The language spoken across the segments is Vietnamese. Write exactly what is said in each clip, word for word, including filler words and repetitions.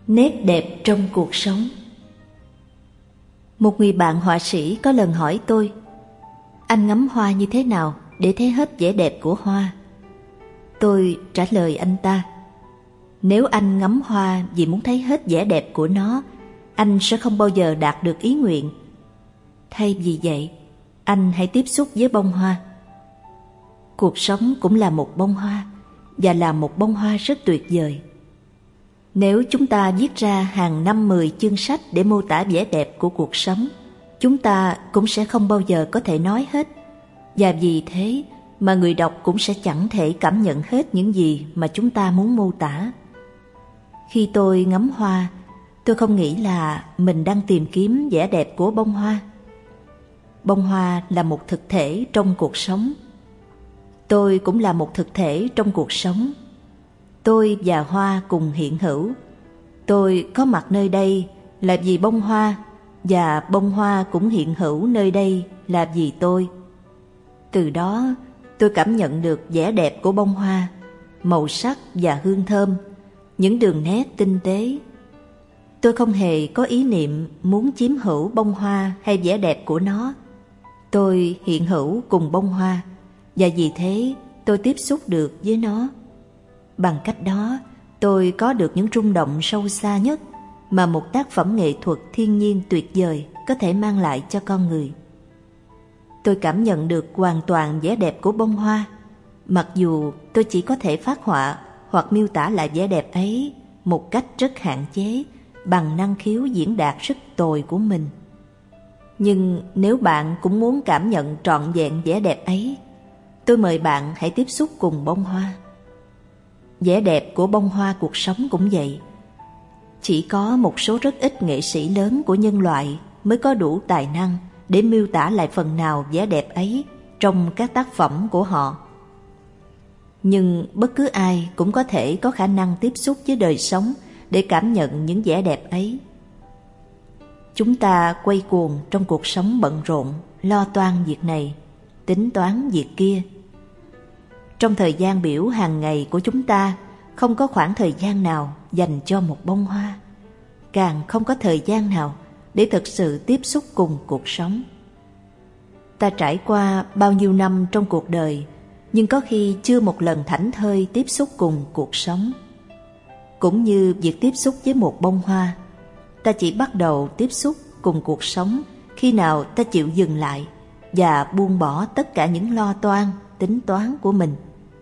Nét đẹp trong cuộc sống. Một người bạn họa sĩ có lần hỏi tôi: anh ngắm hoa như thế nào để thấy hết vẻ đẹp của hoa? Tôi trả lời anh ta: nếu anh ngắm hoa vì muốn thấy hết vẻ đẹp của nó, anh sẽ không bao giờ đạt được ý nguyện. Thay vì vậy, anh hãy tiếp xúc với bông hoa. Cuộc sống cũng là một bông hoa, và là một bông hoa rất tuyệt vời. Nếu chúng ta viết ra hàng năm mười chương sách để mô tả vẻ đẹp của cuộc sống, chúng ta cũng sẽ không bao giờ có thể nói hết. Và vì thế mà người đọc cũng sẽ chẳng thể cảm nhận hết những gì mà chúng ta muốn mô tả. Khi tôi ngắm hoa, tôi không nghĩ là mình đang tìm kiếm vẻ đẹp của bông hoa. Bông hoa là một thực thể trong cuộc sống. Tôi cũng là một thực thể trong cuộc sống. Tôi và hoa cùng hiện hữu. Tôi có mặt nơi đây là vì bông hoa, và bông hoa cũng hiện hữu nơi đây là vì tôi. Từ đó, tôi cảm nhận được vẻ đẹp của bông hoa, màu sắc và hương thơm, những đường nét tinh tế. Tôi không hề có ý niệm muốn chiếm hữu bông hoa hay vẻ đẹp của nó. Tôi hiện hữu cùng bông hoa, và vì thế tôi tiếp xúc được với nó. Bằng cách đó, tôi có được những rung động sâu xa nhất mà một tác phẩm nghệ thuật thiên nhiên tuyệt vời có thể mang lại cho con người. Tôi cảm nhận được hoàn toàn vẻ đẹp của bông hoa, mặc dù tôi chỉ có thể phác họa hoặc miêu tả lại vẻ đẹp ấy một cách rất hạn chế bằng năng khiếu diễn đạt rất tồi của mình. Nhưng nếu bạn cũng muốn cảm nhận trọn vẹn vẻ đẹp ấy, tôi mời bạn hãy tiếp xúc cùng bông hoa. Vẻ đẹp của bông hoa cuộc sống cũng vậy. Chỉ có một số rất ít nghệ sĩ lớn của nhân loại mới có đủ tài năng để miêu tả lại phần nào vẻ đẹp ấy trong các tác phẩm của họ. Nhưng bất cứ ai cũng có thể có khả năng tiếp xúc với đời sống để cảm nhận những vẻ đẹp ấy. Chúng ta quay cuồng trong cuộc sống bận rộn, lo toan việc này, tính toán việc kia. Trong thời gian biểu hàng ngày của chúng ta, không có khoảng thời gian nào dành cho một bông hoa, càng không có thời gian nào để thực sự tiếp xúc cùng cuộc sống. Ta trải qua bao nhiêu năm trong cuộc đời, nhưng có khi chưa một lần thảnh thơi tiếp xúc cùng cuộc sống. Cũng như việc tiếp xúc với một bông hoa, ta chỉ bắt đầu tiếp xúc cùng cuộc sống khi nào ta chịu dừng lại và buông bỏ tất cả những lo toan, tính toán của mình.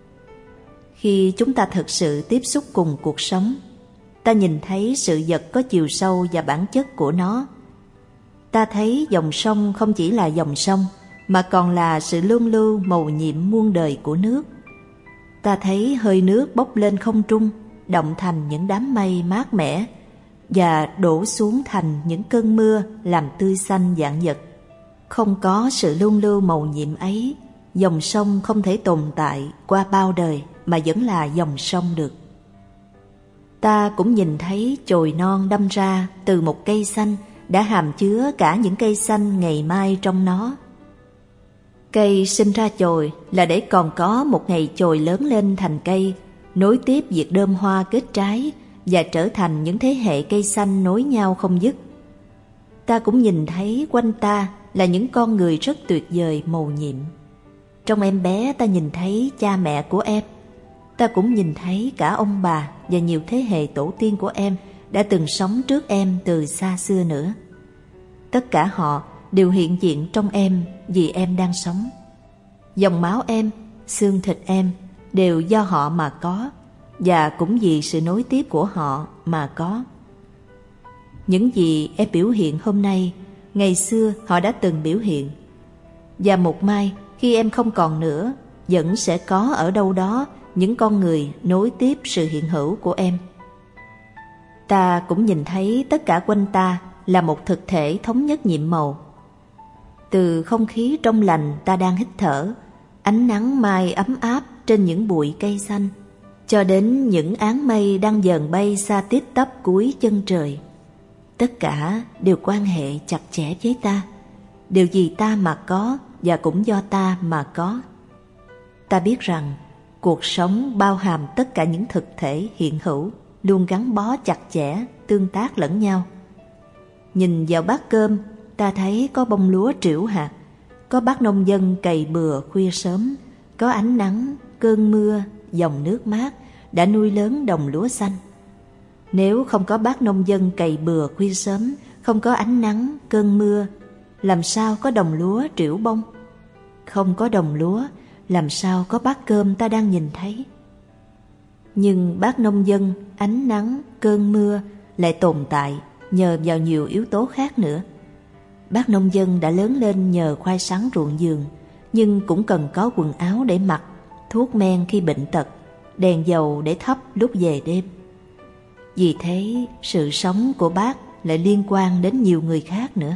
Khi chúng ta thực sự tiếp xúc cùng cuộc sống, ta nhìn thấy sự vật có chiều sâu và bản chất của nó. Ta thấy dòng sông không chỉ là dòng sông, mà còn là sự luân lưu mầu nhiệm muôn đời của nước. Ta thấy hơi nước bốc lên không trung, động thành những đám mây mát mẻ, và đổ xuống thành những cơn mưa làm tươi xanh vạn vật. Không có sự luân lưu mầu nhiệm ấy, dòng sông không thể tồn tại qua bao đời mà vẫn là dòng sông được. Ta cũng nhìn thấy chồi non đâm ra từ một cây xanh đã hàm chứa cả những cây xanh ngày mai trong nó. Cây sinh ra chồi là để còn có một ngày chồi lớn lên thành cây, nối tiếp việc đơm hoa kết trái và trở thành những thế hệ cây xanh nối nhau không dứt. Ta cũng nhìn thấy quanh ta là những con người rất tuyệt vời mầu nhiệm. Trong em bé ta nhìn thấy cha mẹ của em. Ta cũng nhìn thấy cả ông bà và nhiều thế hệ tổ tiên của em đã từng sống trước em từ xa xưa nữa. Tất cả họ đều hiện diện trong em vì em đang sống. Dòng máu em, xương thịt em đều do họ mà có, và cũng vì sự nối tiếp của họ mà có. Những gì em biểu hiện hôm nay, ngày xưa họ đã từng biểu hiện. Và một mai khi em không còn nữa, vẫn sẽ có ở đâu đó những con người nối tiếp sự hiện hữu của em. Ta cũng nhìn thấy tất cả quanh ta là một thực thể thống nhất nhiệm màu. Từ không khí trong lành ta đang hít thở, ánh nắng mai ấm áp trên những bụi cây xanh, cho đến những áng mây đang dần bay xa tít tắp cuối chân trời. Tất cả đều quan hệ chặt chẽ với ta, đều vì ta mà có và cũng do ta mà có. Ta biết rằng cuộc sống bao hàm tất cả những thực thể hiện hữu, luôn gắn bó chặt chẽ tương tác lẫn nhau. Nhìn vào bát cơm, ta thấy có bông lúa trĩu hạt, có bác nông dân cày bừa khuya sớm, có ánh nắng, cơn mưa, dòng nước mát đã nuôi lớn đồng lúa xanh. Nếu không có bác nông dân cày bừa khuya sớm, không có ánh nắng, cơn mưa, làm sao có đồng lúa trĩu bông? Không có đồng lúa, làm sao có bát cơm ta đang nhìn thấy? Nhưng bác nông dân, ánh nắng, cơn mưa lại tồn tại nhờ vào nhiều yếu tố khác nữa. Bác nông dân đã lớn lên nhờ khoai sắn ruộng vườn, nhưng cũng cần có quần áo để mặc, thuốc men khi bệnh tật, đèn dầu để thắp lúc về đêm. Vì thế, sự sống của bác lại liên quan đến nhiều người khác nữa.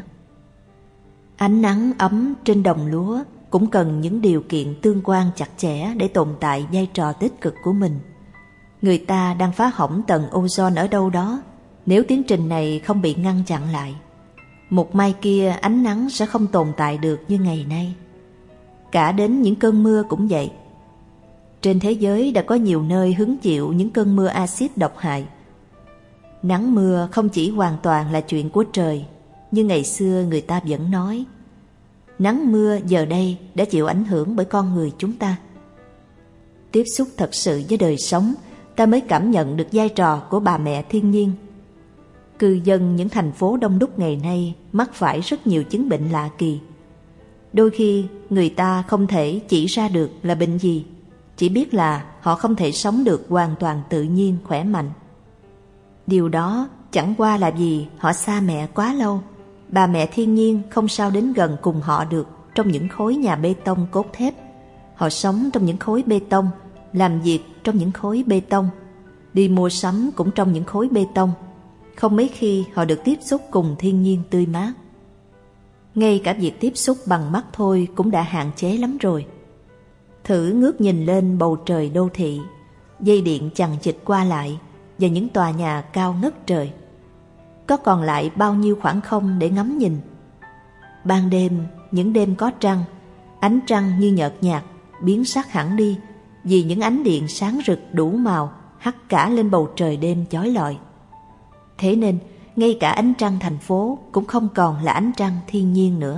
Ánh nắng ấm trên đồng lúa cũng cần những điều kiện tương quan chặt chẽ để tồn tại vai trò tích cực của mình. Người ta đang phá hỏng tầng ozone ở đâu đó, nếu tiến trình này không bị ngăn chặn lại, một mai kia ánh nắng sẽ không tồn tại được như ngày nay. Cả đến những cơn mưa cũng vậy. Trên thế giới đã có nhiều nơi hứng chịu những cơn mưa axit độc hại. Nắng mưa không chỉ hoàn toàn là chuyện của trời, như ngày xưa người ta vẫn nói. Nắng mưa giờ đây đã chịu ảnh hưởng bởi con người chúng ta. Tiếp xúc thật sự với đời sống, ta mới cảm nhận được vai trò của bà mẹ thiên nhiên. Cư dân những thành phố đông đúc ngày nay mắc phải rất nhiều chứng bệnh lạ kỳ. Đôi khi người ta không thể chỉ ra được là bệnh gì, chỉ biết là họ không thể sống được hoàn toàn tự nhiên, khỏe mạnh. Điều đó chẳng qua là vì họ xa mẹ quá lâu. Bà mẹ thiên nhiên không sao đến gần cùng họ được trong những khối nhà bê tông cốt thép. Họ sống trong những khối bê tông, làm việc trong những khối bê tông, đi mua sắm cũng trong những khối bê tông. Không mấy khi họ được tiếp xúc cùng thiên nhiên tươi mát. Ngay cả việc tiếp xúc bằng mắt thôi cũng đã hạn chế lắm rồi. Thử ngước nhìn lên bầu trời đô thị, dây điện chằng chịt qua lại và những tòa nhà cao ngất trời. Có còn lại bao nhiêu khoảng không để ngắm nhìn? Ban đêm, những đêm có trăng, ánh trăng như nhợt nhạt, biến sắc hẳn đi vì những ánh điện sáng rực đủ màu hắt cả lên bầu trời đêm chói lọi. Thế nên, ngay cả ánh trăng thành phố cũng không còn là ánh trăng thiên nhiên nữa.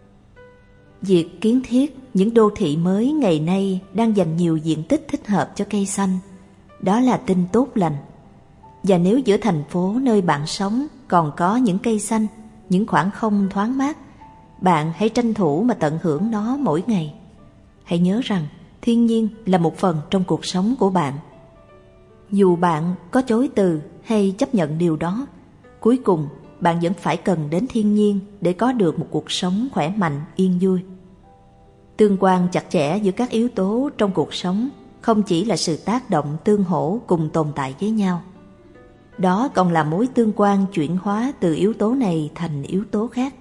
Việc kiến thiết những đô thị mới ngày nay đang dành nhiều diện tích thích hợp cho cây xanh. Đó là tin tốt lành. Và nếu giữa thành phố nơi bạn sống còn có những cây xanh, những khoảng không thoáng mát, bạn hãy tranh thủ mà tận hưởng nó mỗi ngày. Hãy nhớ rằng thiên nhiên là một phần trong cuộc sống của bạn. Dù bạn có chối từ hay chấp nhận điều đó, cuối cùng bạn vẫn phải cần đến thiên nhiên để có được một cuộc sống khỏe mạnh, yên vui. Tương quan chặt chẽ giữa các yếu tố trong cuộc sống không chỉ là sự tác động tương hỗ cùng tồn tại với nhau. Đó còn là mối tương quan chuyển hóa từ yếu tố này thành yếu tố khác.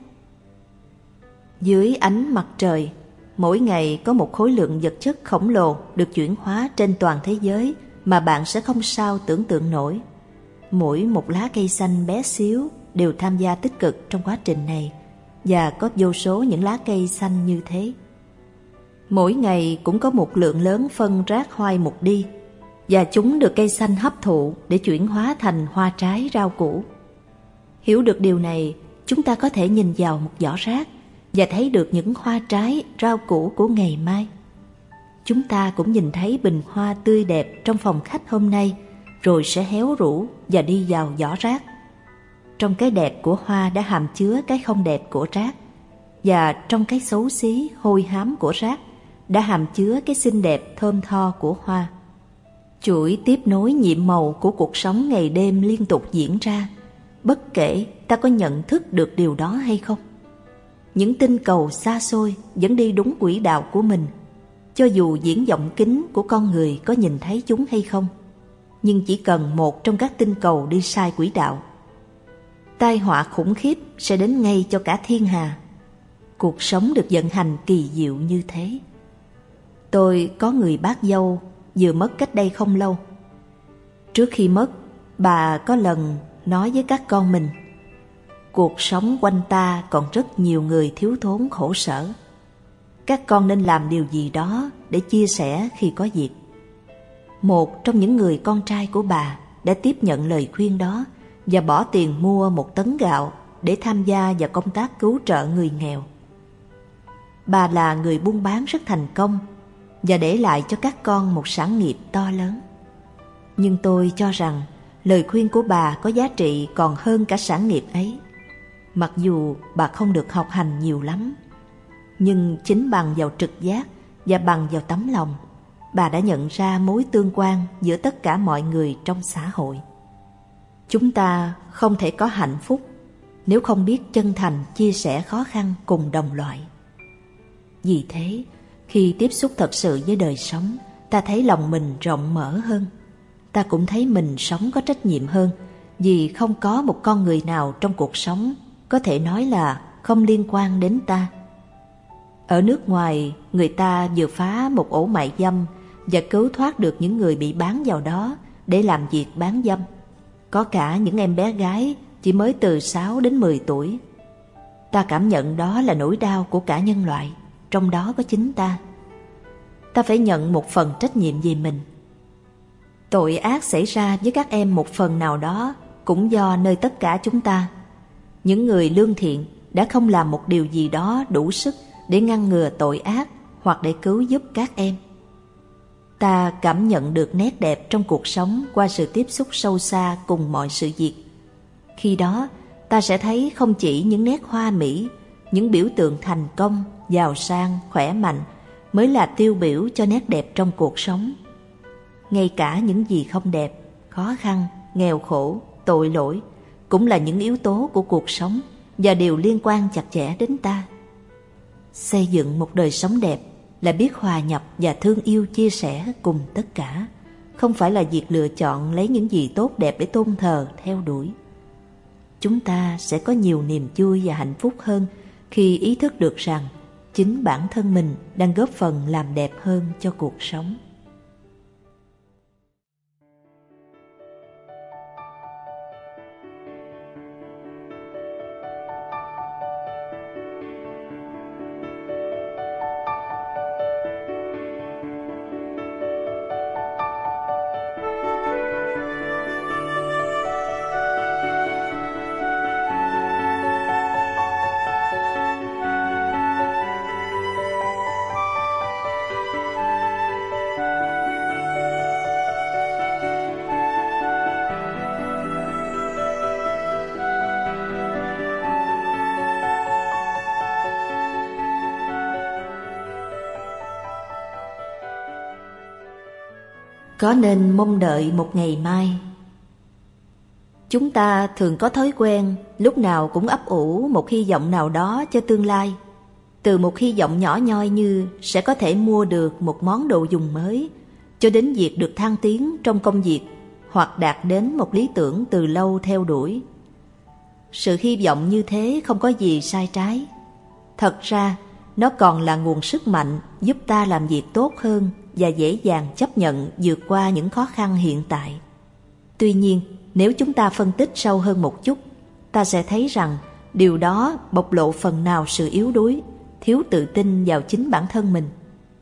Dưới ánh mặt trời, mỗi ngày có một khối lượng vật chất khổng lồ được chuyển hóa trên toàn thế giới mà bạn sẽ không sao tưởng tượng nổi. Mỗi một lá cây xanh bé xíu đều tham gia tích cực trong quá trình này, và có vô số những lá cây xanh như thế. Mỗi ngày cũng có một lượng lớn phân rác hoai mục đi, và chúng được cây xanh hấp thụ để chuyển hóa thành hoa trái rau củ. Hiểu được điều này, chúng ta có thể nhìn vào một giỏ rác và thấy được những hoa trái, rau củ của ngày mai. Chúng ta cũng nhìn thấy bình hoa tươi đẹp trong phòng khách hôm nay, rồi sẽ héo rũ và đi vào giỏ rác. Trong cái đẹp của hoa đã hàm chứa cái không đẹp của rác, và trong cái xấu xí, hôi hám của rác đã hàm chứa cái xinh đẹp thơm tho của hoa. Chuỗi tiếp nối nhiệm màu của cuộc sống ngày đêm liên tục diễn ra, bất kể ta có nhận thức được điều đó hay không. Những tinh cầu xa xôi vẫn đi đúng quỹ đạo của mình, cho dù viễn vọng kính của con người có nhìn thấy chúng hay không. Nhưng chỉ cần một trong các tinh cầu đi sai quỹ đạo, tai họa khủng khiếp sẽ đến ngay cho cả thiên hà. Cuộc sống được vận hành kỳ diệu như thế. Tôi có người bác dâu vừa mất cách đây không lâu. Trước khi mất, bà có lần nói với các con mình: cuộc sống quanh ta còn rất nhiều người thiếu thốn khổ sở. Các con nên làm điều gì đó để chia sẻ khi có dịp. Một trong những người con trai của bà đã tiếp nhận lời khuyên đó và bỏ tiền mua một tấn gạo để tham gia vào công tác cứu trợ người nghèo. Bà là người buôn bán rất thành công và để lại cho các con một sản nghiệp to lớn. Nhưng tôi cho rằng lời khuyên của bà có giá trị còn hơn cả sản nghiệp ấy. Mặc dù bà không được học hành nhiều lắm, nhưng chính bằng vào trực giác và bằng vào tấm lòng, bà đã nhận ra mối tương quan giữa tất cả mọi người trong xã hội. Chúng ta không thể có hạnh phúc nếu không biết chân thành chia sẻ khó khăn cùng đồng loại. Vì thế, khi tiếp xúc thật sự với đời sống, ta thấy lòng mình rộng mở hơn. Ta cũng thấy mình sống có trách nhiệm hơn, vì không có một con người nào trong cuộc sống có thể nói là không liên quan đến ta. Ở nước ngoài, người ta vừa phá một ổ mại dâm và cứu thoát được những người bị bán vào đó để làm việc bán dâm. Có cả những em bé gái chỉ mới từ sáu đến mười tuổi. Ta cảm nhận đó là nỗi đau của cả nhân loại, trong đó có chính ta. Ta phải nhận một phần trách nhiệm về mình. Tội ác xảy ra với các em một phần nào đó cũng do nơi tất cả chúng ta. Những người lương thiện đã không làm một điều gì đó đủ sức để ngăn ngừa tội ác hoặc để cứu giúp các em. Ta cảm nhận được nét đẹp trong cuộc sống qua sự tiếp xúc sâu xa cùng mọi sự việc. Khi đó, ta sẽ thấy không chỉ những nét hoa mỹ, những biểu tượng thành công, giàu sang, khỏe mạnh mới là tiêu biểu cho nét đẹp trong cuộc sống. Ngay cả những gì không đẹp, khó khăn, nghèo khổ, tội lỗi cũng là những yếu tố của cuộc sống và đều liên quan chặt chẽ đến ta. Xây dựng một đời sống đẹp là biết hòa nhập và thương yêu chia sẻ cùng tất cả, không phải là việc lựa chọn lấy những gì tốt đẹp để tôn thờ, theo đuổi. Chúng ta sẽ có nhiều niềm vui và hạnh phúc hơn khi ý thức được rằng chính bản thân mình đang góp phần làm đẹp hơn cho cuộc sống. Có nên mong đợi một ngày mai? Chúng ta thường có thói quen lúc nào cũng ấp ủ một hy vọng nào đó cho tương lai. Từ một hy vọng nhỏ nhoi như sẽ có thể mua được một món đồ dùng mới, cho đến việc được thăng tiến trong công việc hoặc đạt đến một lý tưởng từ lâu theo đuổi. Sự hy vọng như thế không có gì sai trái. Thật ra, nó còn là nguồn sức mạnh giúp ta làm việc tốt hơn và dễ dàng chấp nhận vượt qua những khó khăn hiện tại. Tuy nhiên, nếu chúng ta phân tích sâu hơn một chút, ta sẽ thấy rằng điều đó bộc lộ phần nào sự yếu đuối, thiếu tự tin vào chính bản thân mình.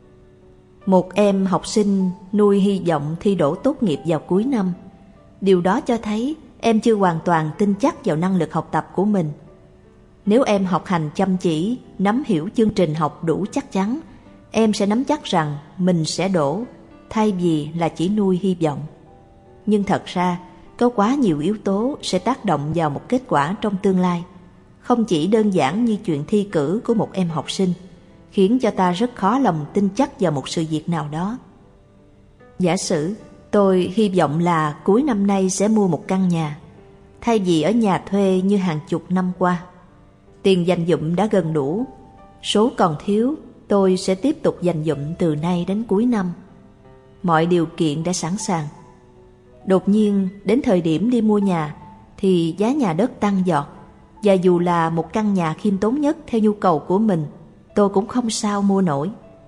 Một em học sinh nuôi hy vọng thi đỗ tốt nghiệp vào cuối năm. Điều đó cho thấy em chưa hoàn toàn tin chắc vào năng lực học tập của mình. Nếu em học hành chăm chỉ, nắm hiểu chương trình học đủ chắc chắn, em sẽ nắm chắc rằng mình sẽ đỗ, thay vì là chỉ nuôi hy vọng. Nhưng thật ra, có quá nhiều yếu tố sẽ tác động vào một kết quả trong tương lai, không chỉ đơn giản như chuyện thi cử của một em học sinh, khiến cho ta rất khó lòng tin chắc vào một sự việc nào đó. Giả sử, tôi hy vọng là cuối năm nay sẽ mua một căn nhà, thay vì ở nhà thuê như hàng chục năm qua. Tiền dành dụm đã gần đủ, số còn thiếu tôi sẽ tiếp tục dành dụm từ nay đến cuối năm. Mọi điều kiện đã sẵn sàng. Đột nhiên đến thời điểm đi mua nhà thì giá nhà đất tăng giọt, và dù là một căn nhà khiêm tốn nhất theo nhu cầu của mình, tôi cũng không sao mua nổi.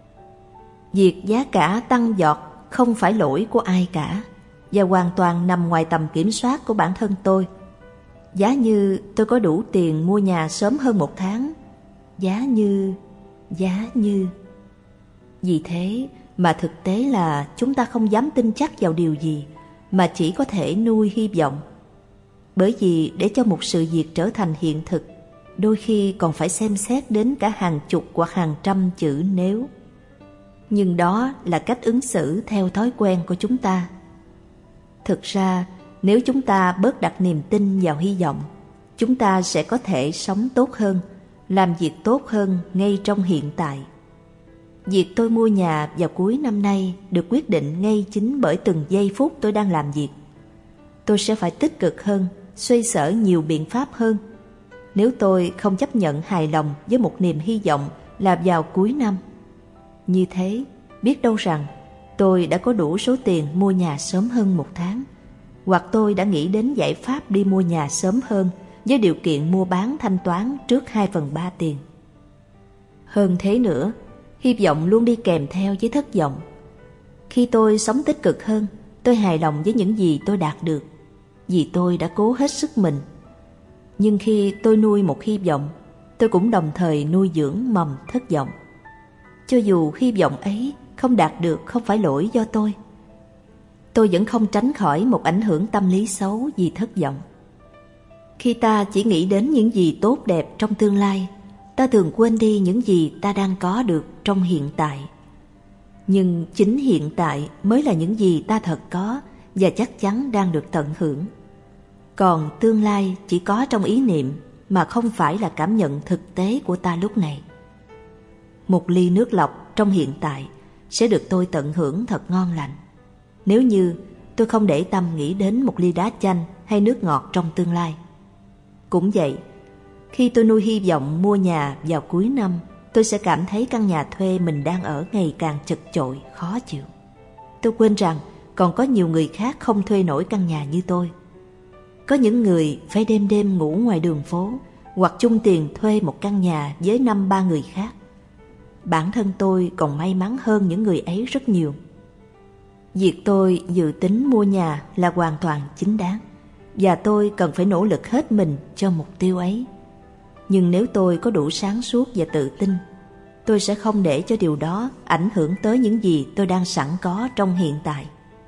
Việc giá cả tăng giọt không phải lỗi của ai cả, và hoàn toàn nằm ngoài tầm kiểm soát của bản thân tôi. Giá như tôi có đủ tiền mua nhà sớm hơn một tháng, giá như, giá như. Vì thế mà thực tế là chúng ta không dám tin chắc vào điều gì, mà chỉ có thể nuôi hy vọng. Bởi vì để cho một sự việc trở thành hiện thực, đôi khi còn phải xem xét đến cả hàng chục hoặc hàng trăm chữ nếu. Nhưng đó là cách ứng xử theo thói quen của chúng ta. Thực ra, nếu chúng ta bớt đặt niềm tin vào hy vọng, chúng ta sẽ có thể sống tốt hơn, làm việc tốt hơn ngay trong hiện tại. Việc tôi mua nhà vào cuối năm nay được quyết định ngay chính bởi từng giây phút tôi đang làm việc. Tôi sẽ phải tích cực hơn, xoay sở nhiều biện pháp hơn. Nếu tôi không chấp nhận hài lòng với một niềm hy vọng là vào cuối năm, như thế, biết đâu rằng tôi đã có đủ số tiền mua nhà sớm hơn một tháng, hoặc tôi đã nghĩ đến giải pháp đi mua nhà sớm hơn với điều kiện mua bán thanh toán trước hai phần ba tiền. Hơn thế nữa, hy vọng luôn đi kèm theo với thất vọng. Khi tôi sống tích cực hơn, tôi hài lòng với những gì tôi đạt được, vì tôi đã cố hết sức mình. Nhưng khi tôi nuôi một hy vọng, tôi cũng đồng thời nuôi dưỡng mầm thất vọng. Cho dù hy vọng ấy không đạt được không phải lỗi do tôi, tôi vẫn không tránh khỏi một ảnh hưởng tâm lý xấu vì thất vọng. Khi ta chỉ nghĩ đến những gì tốt đẹp trong tương lai, ta thường quên đi những gì ta đang có được trong hiện tại. Nhưng chính hiện tại mới là những gì ta thật có và chắc chắn đang được tận hưởng. Còn tương lai chỉ có trong ý niệm mà không phải là cảm nhận thực tế của ta lúc này. Một ly nước lọc trong hiện tại sẽ được tôi tận hưởng thật ngon lành, nếu như tôi không để tâm nghĩ đến một ly đá chanh hay nước ngọt trong tương lai. Cũng vậy, khi tôi nuôi hy vọng mua nhà vào cuối năm, tôi sẽ cảm thấy căn nhà thuê mình đang ở ngày càng chật chội, khó chịu. Tôi quên rằng còn có nhiều người khác không thuê nổi căn nhà như tôi. Có những người phải đêm đêm ngủ ngoài đường phố hoặc chung tiền thuê một căn nhà với năm ba người khác. Bản thân tôi còn may mắn hơn những người ấy rất nhiều. Việc tôi dự tính mua nhà là hoàn toàn chính đáng, và tôi cần phải nỗ lực hết mình cho mục tiêu ấy. Nhưng nếu tôi có đủ sáng suốt và tự tin, tôi sẽ không để cho điều đó ảnh hưởng tới những gì tôi đang sẵn có trong hiện tại.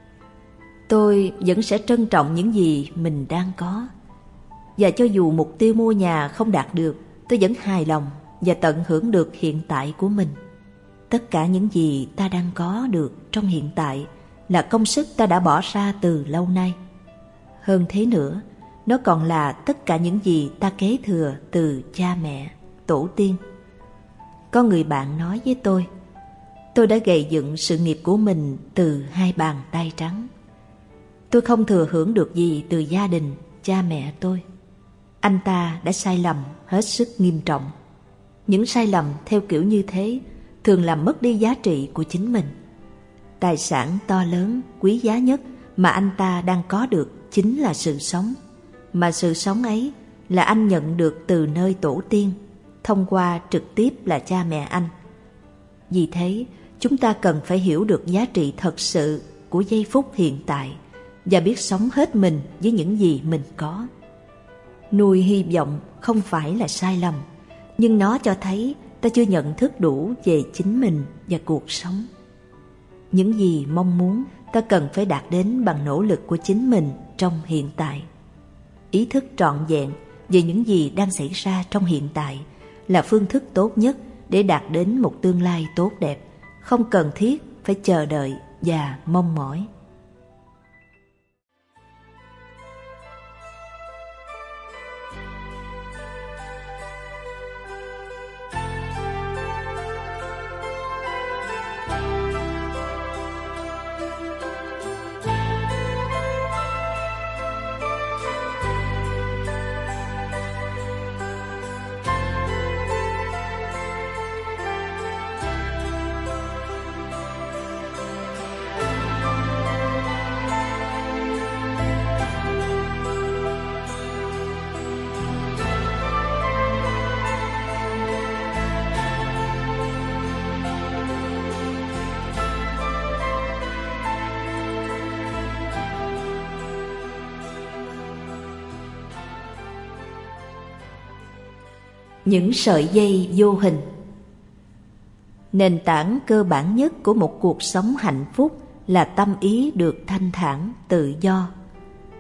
Tôi vẫn sẽ trân trọng những gì mình đang có. Và cho dù mục tiêu mua nhà không đạt được, tôi vẫn hài lòng và tận hưởng được hiện tại của mình. Tất cả những gì ta đang có được trong hiện tại là công sức ta đã bỏ ra từ lâu nay. Hơn thế nữa, nó còn là tất cả những gì ta kế thừa từ cha mẹ, tổ tiên. Có người bạn nói với tôi, tôi đã gầy dựng sự nghiệp của mình từ hai bàn tay trắng. Tôi không thừa hưởng được gì từ gia đình, cha mẹ tôi. Anh ta đã sai lầm hết sức nghiêm trọng. Những sai lầm theo kiểu như thế thường làm mất đi giá trị của chính mình. Tài sản to lớn, quý giá nhất mà anh ta đang có được chính là sự sống. Mà sự sống ấy là anh nhận được từ nơi tổ tiên, thông qua trực tiếp là cha mẹ anh. Vì thế, chúng ta cần phải hiểu được giá trị thật sự của giây phút hiện tại và biết sống hết mình với những gì mình có. Nuôi hy vọng không phải là sai lầm, nhưng nó cho thấy ta chưa nhận thức đủ về chính mình và cuộc sống. Những gì mong muốn ta cần phải đạt đến bằng nỗ lực của chính mình trong hiện tại. Ý thức trọn vẹn về những gì đang xảy ra trong hiện tại là phương thức tốt nhất để đạt đến một tương lai tốt đẹp, không cần thiết phải chờ đợi và mong mỏi. Những sợi dây vô hình. Nền tảng cơ bản nhất của một cuộc sống hạnh phúc là tâm ý được thanh thản, tự do.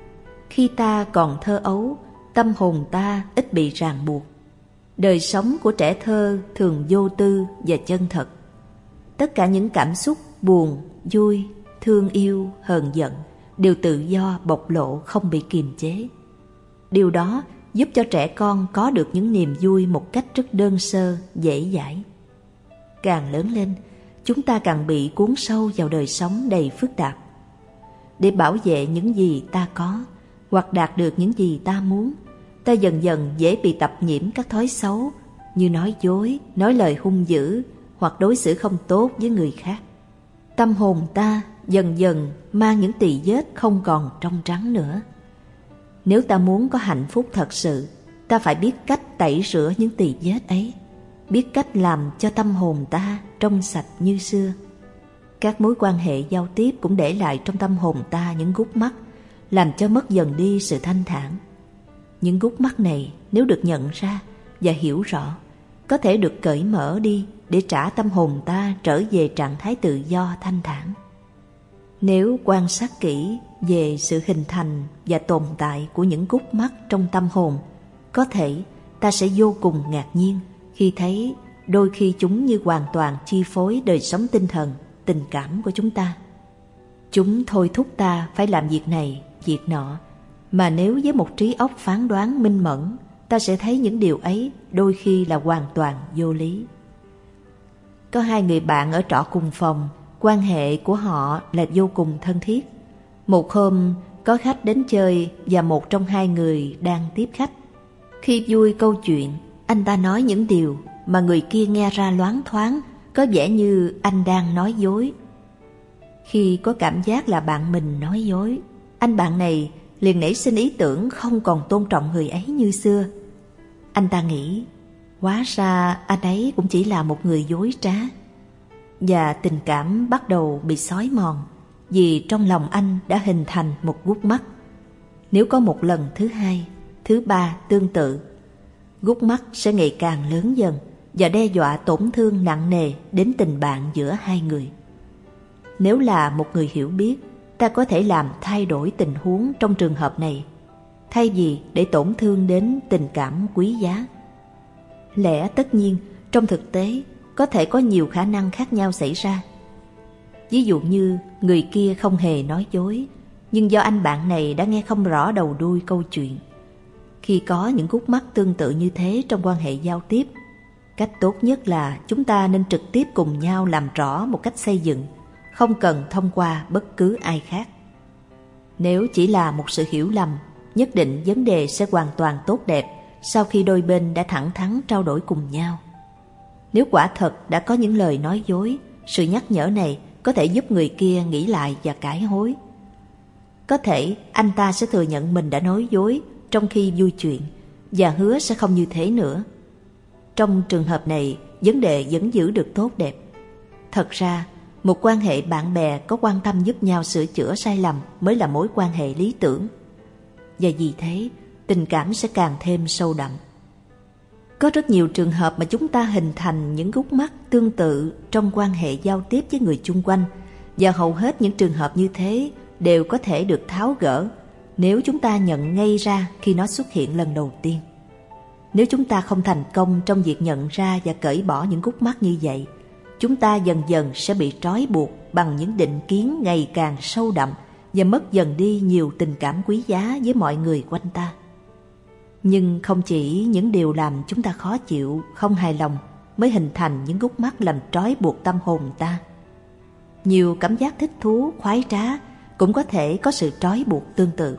khi ta còn thơ ấu, tâm hồn ta ít bị ràng buộc. Đời sống của trẻ thơ thường vô tư và chân thật. Tất cả những cảm xúc buồn, vui, thương yêu, hờn giận đều tự do bộc lộ, không bị kiềm chế. Điều đó giúp cho trẻ con có được những niềm vui một cách rất đơn sơ, dễ dãi. Càng lớn lên, chúng ta càng bị cuốn sâu vào đời sống đầy phức tạp. Để bảo vệ những gì ta có, hoặc đạt được những gì ta muốn, ta dần dần dễ bị tập nhiễm các thói xấu như nói dối, nói lời hung dữ hoặc đối xử không tốt với người khác. Tâm hồn ta dần dần mang những tỳ vết không còn trong trắng nữa. Nếu ta muốn có hạnh phúc thật sự, ta phải biết cách tẩy rửa những tỳ vết ấy, biết cách làm cho tâm hồn ta trong sạch như xưa. Các mối quan hệ giao tiếp cũng để lại trong tâm hồn ta những gút mắc, làm cho mất dần đi sự thanh thản. Những gút mắc này nếu được nhận ra và hiểu rõ, có thể được cởi mở đi để trả tâm hồn ta trở về trạng thái tự do thanh thản. Nếu quan sát kỹ về sự hình thành và tồn tại của những gút mắc trong tâm hồn, có thể ta sẽ vô cùng ngạc nhiên khi thấy đôi khi chúng như hoàn toàn chi phối đời sống tinh thần, tình cảm của chúng ta. Chúng thôi thúc ta phải làm việc này, việc nọ, mà nếu với một trí óc phán đoán minh mẫn, ta sẽ thấy những điều ấy đôi khi là hoàn toàn vô lý. Có hai người bạn ở trọ cùng phòng, quan hệ của họ là vô cùng thân thiết. Một hôm, có khách đến chơi và một trong hai người đang tiếp khách. Khi vui câu chuyện, anh ta nói những điều mà người kia nghe ra loáng thoáng, có vẻ như anh đang nói dối. Khi có cảm giác là bạn mình nói dối, anh bạn này liền nảy sinh ý tưởng không còn tôn trọng người ấy như xưa. Anh ta nghĩ, hóa ra anh ấy cũng chỉ là một người dối trá. Và tình cảm bắt đầu bị xói mòn, vì trong lòng anh đã hình thành một gút mắc. Nếu có một lần thứ hai, thứ ba tương tự, gút mắc sẽ ngày càng lớn dần và đe dọa tổn thương nặng nề đến tình bạn giữa hai người. Nếu là một người hiểu biết, ta có thể làm thay đổi tình huống trong trường hợp này, thay vì để tổn thương đến tình cảm quý giá. Lẽ tất nhiên, trong thực tế, có thể có nhiều khả năng khác nhau xảy ra. Ví dụ như người kia không hề nói dối, nhưng do anh bạn này đã nghe không rõ đầu đuôi câu chuyện. Khi có những khúc mắc tương tự như thế trong quan hệ giao tiếp, cách tốt nhất là chúng ta nên trực tiếp cùng nhau làm rõ một cách xây dựng, không cần thông qua bất cứ ai khác. Nếu chỉ là một sự hiểu lầm, nhất định vấn đề sẽ hoàn toàn tốt đẹp sau khi đôi bên đã thẳng thắn trao đổi cùng nhau. Nếu quả thật đã có những lời nói dối, sự nhắc nhở này có thể giúp người kia nghĩ lại và cải hối. Có thể anh ta sẽ thừa nhận mình đã nói dối trong khi vui chuyện và hứa sẽ không như thế nữa. Trong trường hợp này, vấn đề vẫn giữ được tốt đẹp. Thật ra, một quan hệ bạn bè có quan tâm giúp nhau sửa chữa sai lầm mới là mối quan hệ lý tưởng. Và vì thế, tình cảm sẽ càng thêm sâu đậm. Có rất nhiều trường hợp mà chúng ta hình thành những gút mắc tương tự trong quan hệ giao tiếp với người chung quanh, và hầu hết những trường hợp như thế đều có thể được tháo gỡ nếu chúng ta nhận ngay ra khi nó xuất hiện lần đầu tiên. Nếu chúng ta không thành công trong việc nhận ra và cởi bỏ những gút mắc như vậy, chúng ta dần dần sẽ bị trói buộc bằng những định kiến ngày càng sâu đậm và mất dần đi nhiều tình cảm quý giá với mọi người quanh ta. Nhưng không chỉ những điều làm chúng ta khó chịu, không hài lòng mới hình thành những gút mắc làm trói buộc tâm hồn ta. Nhiều cảm giác thích thú, khoái trá cũng có thể có sự trói buộc tương tự.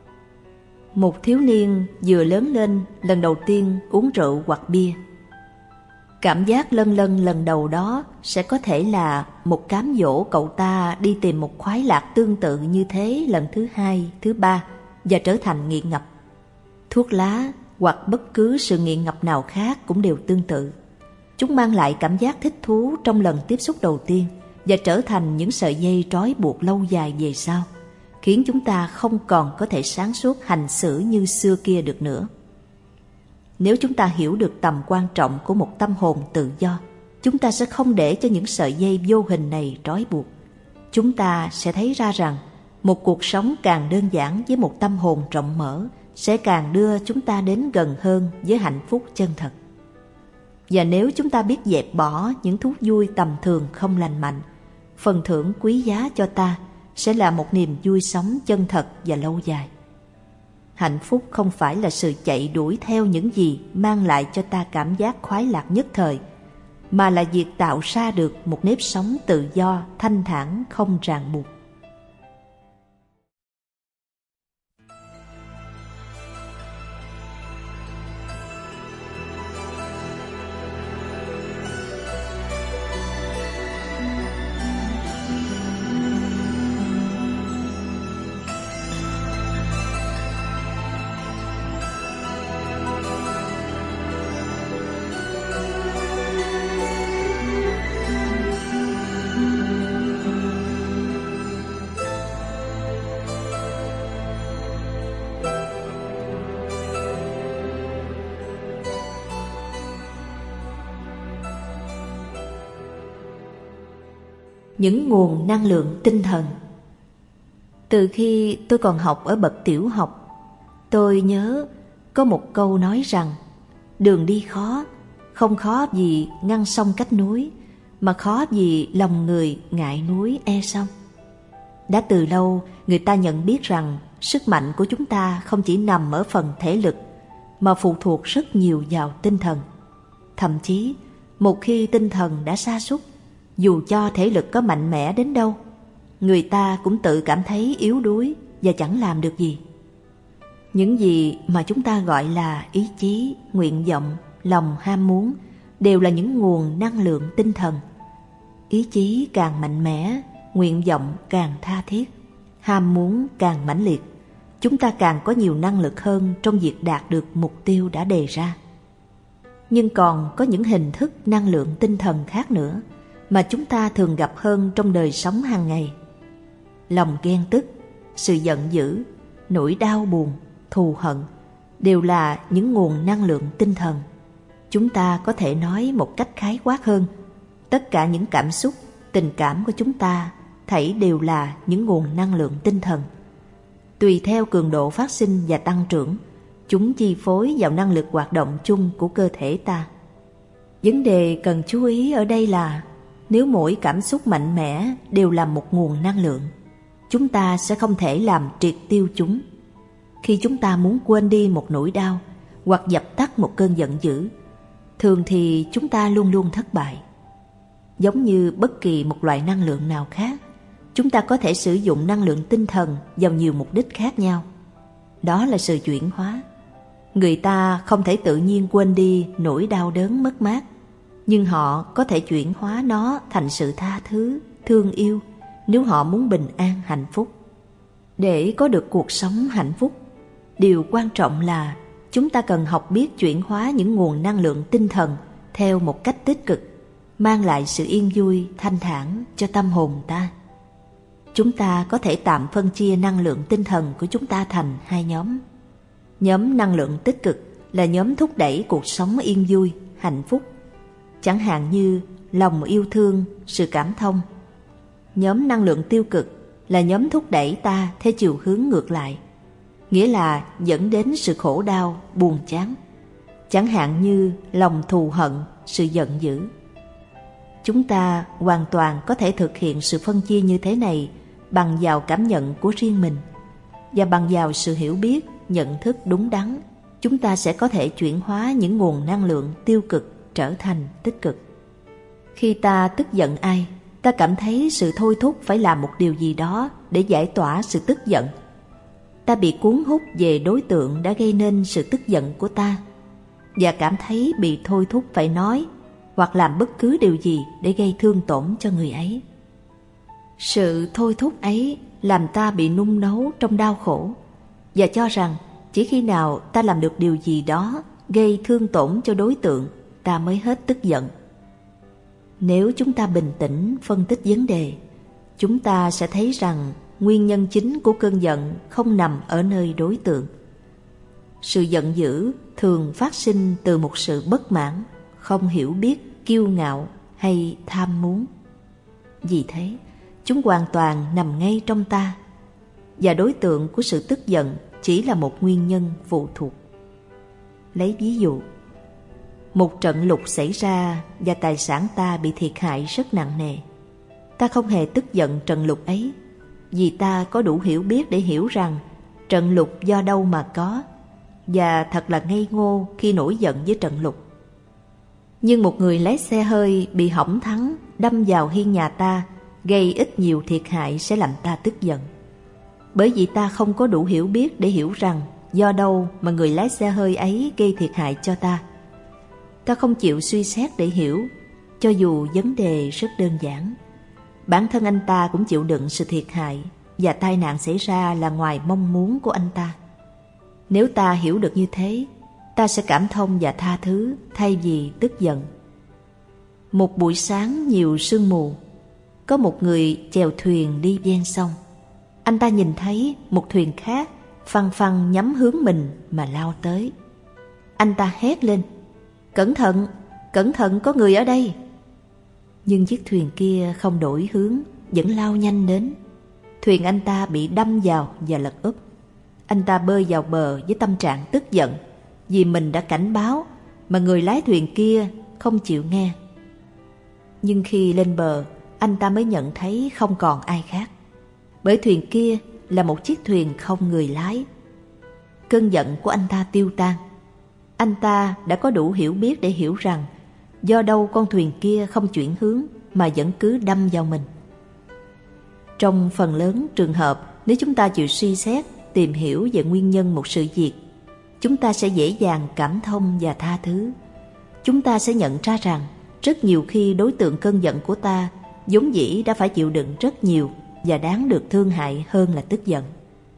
Một thiếu niên vừa lớn lên lần đầu tiên uống rượu hoặc bia. Cảm giác lân lân lần đầu đó sẽ có thể là một cám dỗ cậu ta đi tìm một khoái lạc tương tự như thế lần thứ hai, thứ ba và trở thành nghiện ngập. Thuốc lá hoặc bất cứ sự nghiện ngập nào khác cũng đều tương tự. Chúng mang lại cảm giác thích thú trong lần tiếp xúc đầu tiên và trở thành những sợi dây trói buộc lâu dài về sau, khiến chúng ta không còn có thể sáng suốt hành xử như xưa kia được nữa. Nếu chúng ta hiểu được tầm quan trọng của một tâm hồn tự do, chúng ta sẽ không để cho những sợi dây vô hình này trói buộc. Chúng ta sẽ thấy ra rằng một cuộc sống càng đơn giản với một tâm hồn rộng mở sẽ càng đưa chúng ta đến gần hơn với hạnh phúc chân thật. Và nếu chúng ta biết dẹp bỏ những thú vui tầm thường không lành mạnh, phần thưởng quý giá cho ta sẽ là một niềm vui sống chân thật và lâu dài. Hạnh phúc không phải là sự chạy đuổi theo những gì mang lại cho ta cảm giác khoái lạc nhất thời, mà là việc tạo ra được một nếp sống tự do, thanh thản, không ràng buộc. Những nguồn năng lượng tinh thần. Từ khi tôi còn học ở bậc tiểu học, tôi nhớ có một câu nói rằng đường đi khó, không khó vì ngăn sông cách núi, mà khó vì lòng người ngại núi e sông. Đã từ lâu người ta nhận biết rằng sức mạnh của chúng ta không chỉ nằm ở phần thể lực, mà phụ thuộc rất nhiều vào tinh thần. Thậm chí một khi tinh thần đã sa sút, dù cho thể lực có mạnh mẽ đến đâu, người ta cũng tự cảm thấy yếu đuối và chẳng làm được gì. Những gì mà chúng ta gọi là ý chí, nguyện vọng, lòng ham muốn đều là những nguồn năng lượng tinh thần. Ý chí càng mạnh mẽ, nguyện vọng càng tha thiết, ham muốn càng mãnh liệt, chúng ta càng có nhiều năng lực hơn trong việc đạt được mục tiêu đã đề ra. Nhưng còn có những hình thức năng lượng tinh thần khác nữa mà chúng ta thường gặp hơn trong đời sống hàng ngày. Lòng ghen tức, sự giận dữ, nỗi đau buồn, thù hận đều là những nguồn năng lượng tinh thần. Chúng ta có thể nói một cách khái quát hơn, tất cả những cảm xúc, tình cảm của chúng ta thảy đều là những nguồn năng lượng tinh thần. Tùy theo cường độ phát sinh và tăng trưởng, chúng chi phối vào năng lực hoạt động chung của cơ thể ta. Vấn đề cần chú ý ở đây là nếu mỗi cảm xúc mạnh mẽ đều là một nguồn năng lượng, chúng ta sẽ không thể làm triệt tiêu chúng. Khi chúng ta muốn quên đi một nỗi đau hoặc dập tắt một cơn giận dữ, thường thì chúng ta luôn luôn thất bại. Giống như bất kỳ một loại năng lượng nào khác, chúng ta có thể sử dụng năng lượng tinh thần vào nhiều mục đích khác nhau. Đó là sự chuyển hóa. Người ta không thể tự nhiên quên đi nỗi đau đớn mất mát, nhưng họ có thể chuyển hóa nó thành sự tha thứ, thương yêu nếu họ muốn bình an hạnh phúc. Để có được cuộc sống hạnh phúc, điều quan trọng là chúng ta cần học biết chuyển hóa những nguồn năng lượng tinh thần theo một cách tích cực, mang lại sự yên vui, thanh thản cho tâm hồn ta. Chúng ta có thể tạm phân chia năng lượng tinh thần của chúng ta thành hai nhóm. Nhóm năng lượng tích cực là nhóm thúc đẩy cuộc sống yên vui, hạnh phúc, chẳng hạn như lòng yêu thương, sự cảm thông. Nhóm năng lượng tiêu cực là nhóm thúc đẩy ta theo chiều hướng ngược lại, nghĩa là dẫn đến sự khổ đau, buồn chán, chẳng hạn như lòng thù hận, sự giận dữ. Chúng ta hoàn toàn có thể thực hiện sự phân chia như thế này bằng vào cảm nhận của riêng mình, và bằng vào sự hiểu biết, nhận thức đúng đắn, chúng ta sẽ có thể chuyển hóa những nguồn năng lượng tiêu cực trở thành tích cực. Khi ta tức giận ai, ta cảm thấy sự thôi thúc phải làm một điều gì đó để giải tỏa sự tức giận. Ta bị cuốn hút về đối tượng đã gây nên sự tức giận của ta, và cảm thấy bị thôi thúc phải nói hoặc làm bất cứ điều gì để gây thương tổn cho người ấy. Sự thôi thúc ấy làm ta bị nung nấu trong đau khổ, và cho rằng chỉ khi nào ta làm được điều gì đó gây thương tổn cho đối tượng, ta mới hết tức giận. Nếu chúng ta bình tĩnh phân tích vấn đề, chúng ta sẽ thấy rằng nguyên nhân chính của cơn giận không nằm ở nơi đối tượng. Sự giận dữ thường phát sinh từ một sự bất mãn, không hiểu biết, kiêu ngạo hay tham muốn. Vì thế, chúng hoàn toàn nằm ngay trong ta. và đối tượng của sự tức giận chỉ là một nguyên nhân phụ thuộc. Lấy ví dụ, một trận lụt xảy ra và tài sản ta bị thiệt hại rất nặng nề. Ta không hề tức giận trận lụt ấy, vì ta có đủ hiểu biết để hiểu rằng trận lụt do đâu mà có, và thật là ngây ngô khi nổi giận với trận lụt. Nhưng một người lái xe hơi bị hỏng thắng đâm vào hiên nhà ta, gây ít nhiều thiệt hại sẽ làm ta tức giận. Bởi vì ta không có đủ hiểu biết để hiểu rằng do đâu mà người lái xe hơi ấy gây thiệt hại cho ta. Ta không chịu suy xét để hiểu, cho dù vấn đề rất đơn giản. Bản thân anh ta cũng chịu đựng sự thiệt hại, và tai nạn xảy ra là ngoài mong muốn của anh ta. Nếu ta hiểu được như thế, ta sẽ cảm thông và tha thứ thay vì tức giận. Một buổi sáng nhiều sương mù, có một người chèo thuyền đi ven sông. Anh ta nhìn thấy một thuyền khác phăng phăng nhắm hướng mình mà lao tới. Anh ta hét lên: "Cẩn thận, cẩn thận, có người ở đây!" Nhưng chiếc thuyền kia không đổi hướng, vẫn lao nhanh đến. Thuyền anh ta bị đâm vào và lật úp. Anh ta bơi vào bờ với tâm trạng tức giận vì mình đã cảnh báo mà người lái thuyền kia không chịu nghe. Nhưng khi lên bờ, anh ta mới nhận thấy không còn ai khác, bởi thuyền kia là một chiếc thuyền không người lái. Cơn giận của anh ta tiêu tan. Anh ta đã có đủ hiểu biết để hiểu rằng do đâu con thuyền kia không chuyển hướng mà vẫn cứ đâm vào mình. Trong phần lớn trường hợp, nếu chúng ta chịu suy xét, tìm hiểu về nguyên nhân một sự việc, chúng ta sẽ dễ dàng cảm thông và tha thứ. Chúng ta sẽ nhận ra rằng rất nhiều khi đối tượng cơn giận của ta vốn dĩ đã phải chịu đựng rất nhiều và đáng được thương hại hơn là tức giận.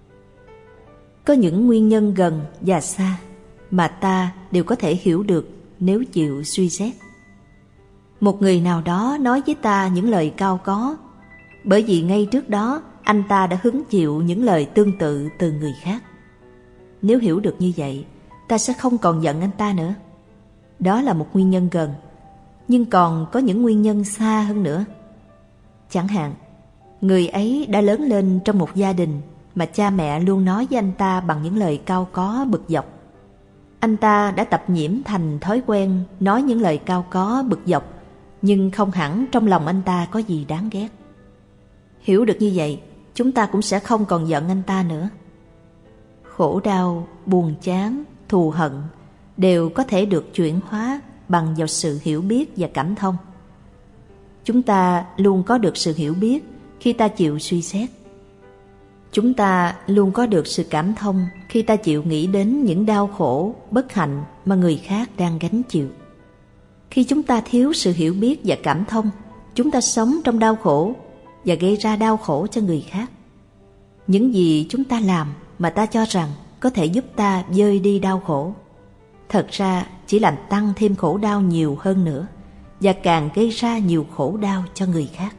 Có những nguyên nhân gần và xa mà ta đều có thể hiểu được nếu chịu suy xét. Một người nào đó nói với ta những lời cao có, bởi vì ngay trước đó anh ta đã hứng chịu những lời tương tự từ người khác. Nếu hiểu được như vậy, ta sẽ không còn giận anh ta nữa. Đó là một nguyên nhân gần, nhưng còn có những nguyên nhân xa hơn nữa. Chẳng hạn, người ấy đã lớn lên trong một gia đình mà cha mẹ luôn nói với anh ta bằng những lời cao có bực dọc. Anh ta đã tập nhiễm thành thói quen nói những lời cao có bực dọc, nhưng không hẳn trong lòng anh ta có gì đáng ghét. Hiểu được như vậy, chúng ta cũng sẽ không còn giận anh ta nữa. Khổ đau, buồn chán, thù hận đều có thể được chuyển hóa bằng vào sự hiểu biết và cảm thông. Chúng ta luôn có được sự hiểu biết khi ta chịu suy xét. Chúng ta luôn có được sự cảm thông khi ta chịu nghĩ đến những đau khổ, bất hạnh mà người khác đang gánh chịu. Khi chúng ta thiếu sự hiểu biết và cảm thông, chúng ta sống trong đau khổ và gây ra đau khổ cho người khác. Những gì chúng ta làm mà ta cho rằng có thể giúp ta vơi đi đau khổ, thật ra chỉ làm tăng thêm khổ đau nhiều hơn nữa và càng gây ra nhiều khổ đau cho người khác.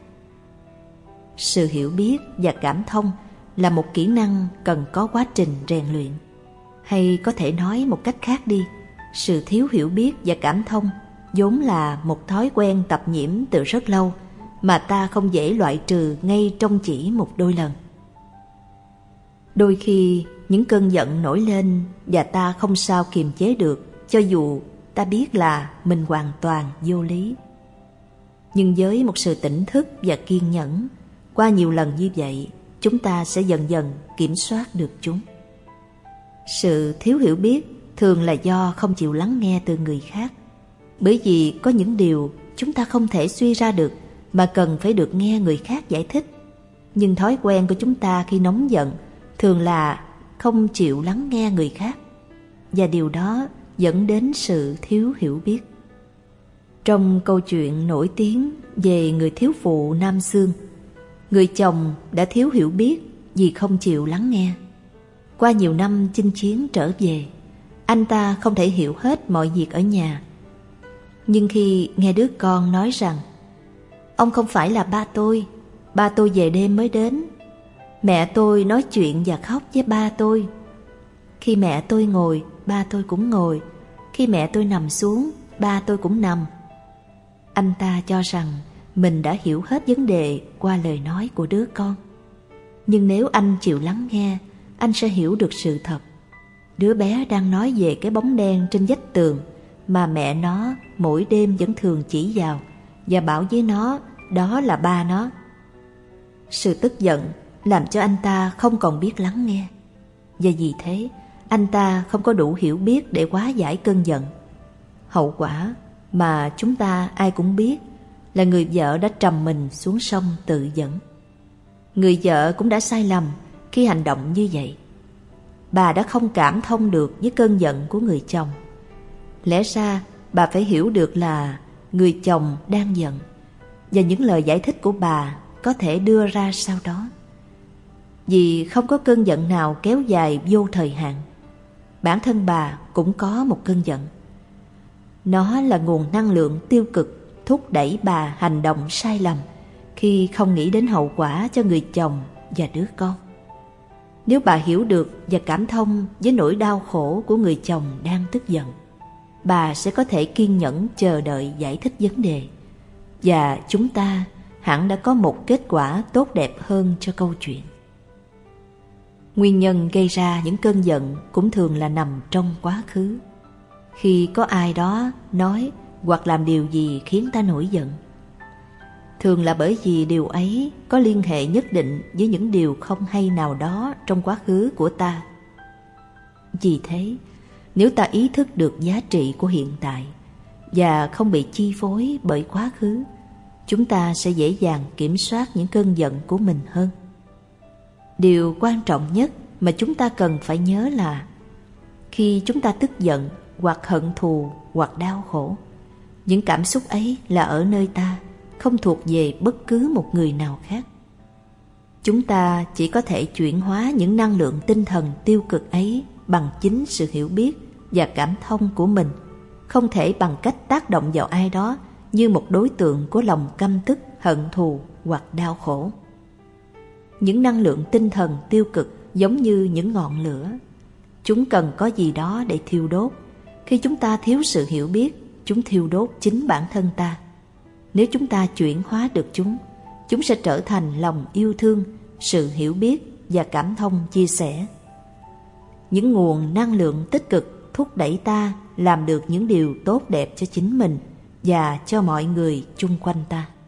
Sự hiểu biết và cảm thông là một kỹ năng cần có quá trình rèn luyện. Hay có thể nói một cách khác đi, sự thiếu hiểu biết và cảm thông vốn là một thói quen tập nhiễm từ rất lâu mà ta không dễ loại trừ ngay trong chỉ một đôi lần. Đôi khi những cơn giận nổi lên và ta không sao kiềm chế được, cho dù ta biết là mình hoàn toàn vô lý. Nhưng với một sự tỉnh thức và kiên nhẫn, qua nhiều lần như vậy, chúng ta sẽ dần dần kiểm soát được chúng. Sự thiếu hiểu biết thường là do không chịu lắng nghe từ người khác, bởi vì có những điều chúng ta không thể suy ra được mà cần phải được nghe người khác giải thích. Nhưng thói quen của chúng ta khi nóng giận thường là không chịu lắng nghe người khác, và điều đó dẫn đến sự thiếu hiểu biết. Trong câu chuyện nổi tiếng về người thiếu phụ Nam Xương, người chồng đã thiếu hiểu biết vì không chịu lắng nghe. Qua nhiều năm chinh chiến trở về, anh ta không thể hiểu hết mọi việc ở nhà. Nhưng khi nghe đứa con nói rằng ông không phải là ba tôi, ba tôi về đêm mới đến, mẹ tôi nói chuyện và khóc với ba tôi, khi mẹ tôi ngồi, ba tôi cũng ngồi, khi mẹ tôi nằm xuống, ba tôi cũng nằm, anh ta cho rằng mình đã hiểu hết vấn đề qua lời nói của đứa con. Nhưng nếu anh chịu lắng nghe, anh sẽ hiểu được sự thật. Đứa bé đang nói về cái bóng đen trên vách tường mà mẹ nó mỗi đêm vẫn thường chỉ vào và bảo với nó đó là ba nó. Sự tức giận làm cho anh ta không còn biết lắng nghe, và vì thế anh ta không có đủ hiểu biết để hóa giải cơn giận. Hậu quả mà chúng ta ai cũng biết là người vợ đã trầm mình xuống sông tự dẫn. Người vợ cũng đã sai lầm khi hành động như vậy. Bà đã không cảm thông được với cơn giận của người chồng. Lẽ ra bà phải hiểu được là người chồng đang giận, và những lời giải thích của bà có thể đưa ra sau đó. Vì không có cơn giận nào kéo dài vô thời hạn. Bản thân bà cũng có một cơn giận. Nó là nguồn năng lượng tiêu cực thúc đẩy bà hành động sai lầm khi không nghĩ đến hậu quả cho người chồng và đứa con. Nếu bà hiểu được và cảm thông với nỗi đau khổ của người chồng đang tức giận, bà sẽ có thể kiên nhẫn chờ đợi giải thích vấn đề, và chúng ta hẳn đã có một kết quả tốt đẹp hơn cho câu chuyện. Nguyên nhân gây ra những cơn giận cũng thường là nằm trong quá khứ. Khi có ai đó nói hoặc làm điều gì khiến ta nổi giận, thường là bởi vì điều ấy có liên hệ nhất định với những điều không hay nào đó trong quá khứ của ta. Vì thế, nếu ta ý thức được giá trị của hiện tại và không bị chi phối bởi quá khứ, chúng ta sẽ dễ dàng kiểm soát những cơn giận của mình hơn. Điều quan trọng nhất mà chúng ta cần phải nhớ là khi chúng ta tức giận hoặc hận thù hoặc đau khổ, những cảm xúc ấy là ở nơi ta, không thuộc về bất cứ một người nào khác. Chúng ta chỉ có thể chuyển hóa những năng lượng tinh thần tiêu cực ấy bằng chính sự hiểu biết và cảm thông của mình, không thể bằng cách tác động vào ai đó như một đối tượng của lòng căm tức, hận thù hoặc đau khổ. Những năng lượng tinh thần tiêu cực giống như những ngọn lửa. Chúng cần có gì đó để thiêu đốt. Khi chúng ta thiếu sự hiểu biết, chúng thiêu đốt chính bản thân ta. Nếu chúng ta chuyển hóa được chúng, chúng sẽ trở thành lòng yêu thương, sự hiểu biết và cảm thông chia sẻ. Những nguồn năng lượng tích cực thúc đẩy ta làm được những điều tốt đẹp cho chính mình và cho mọi người chung quanh ta.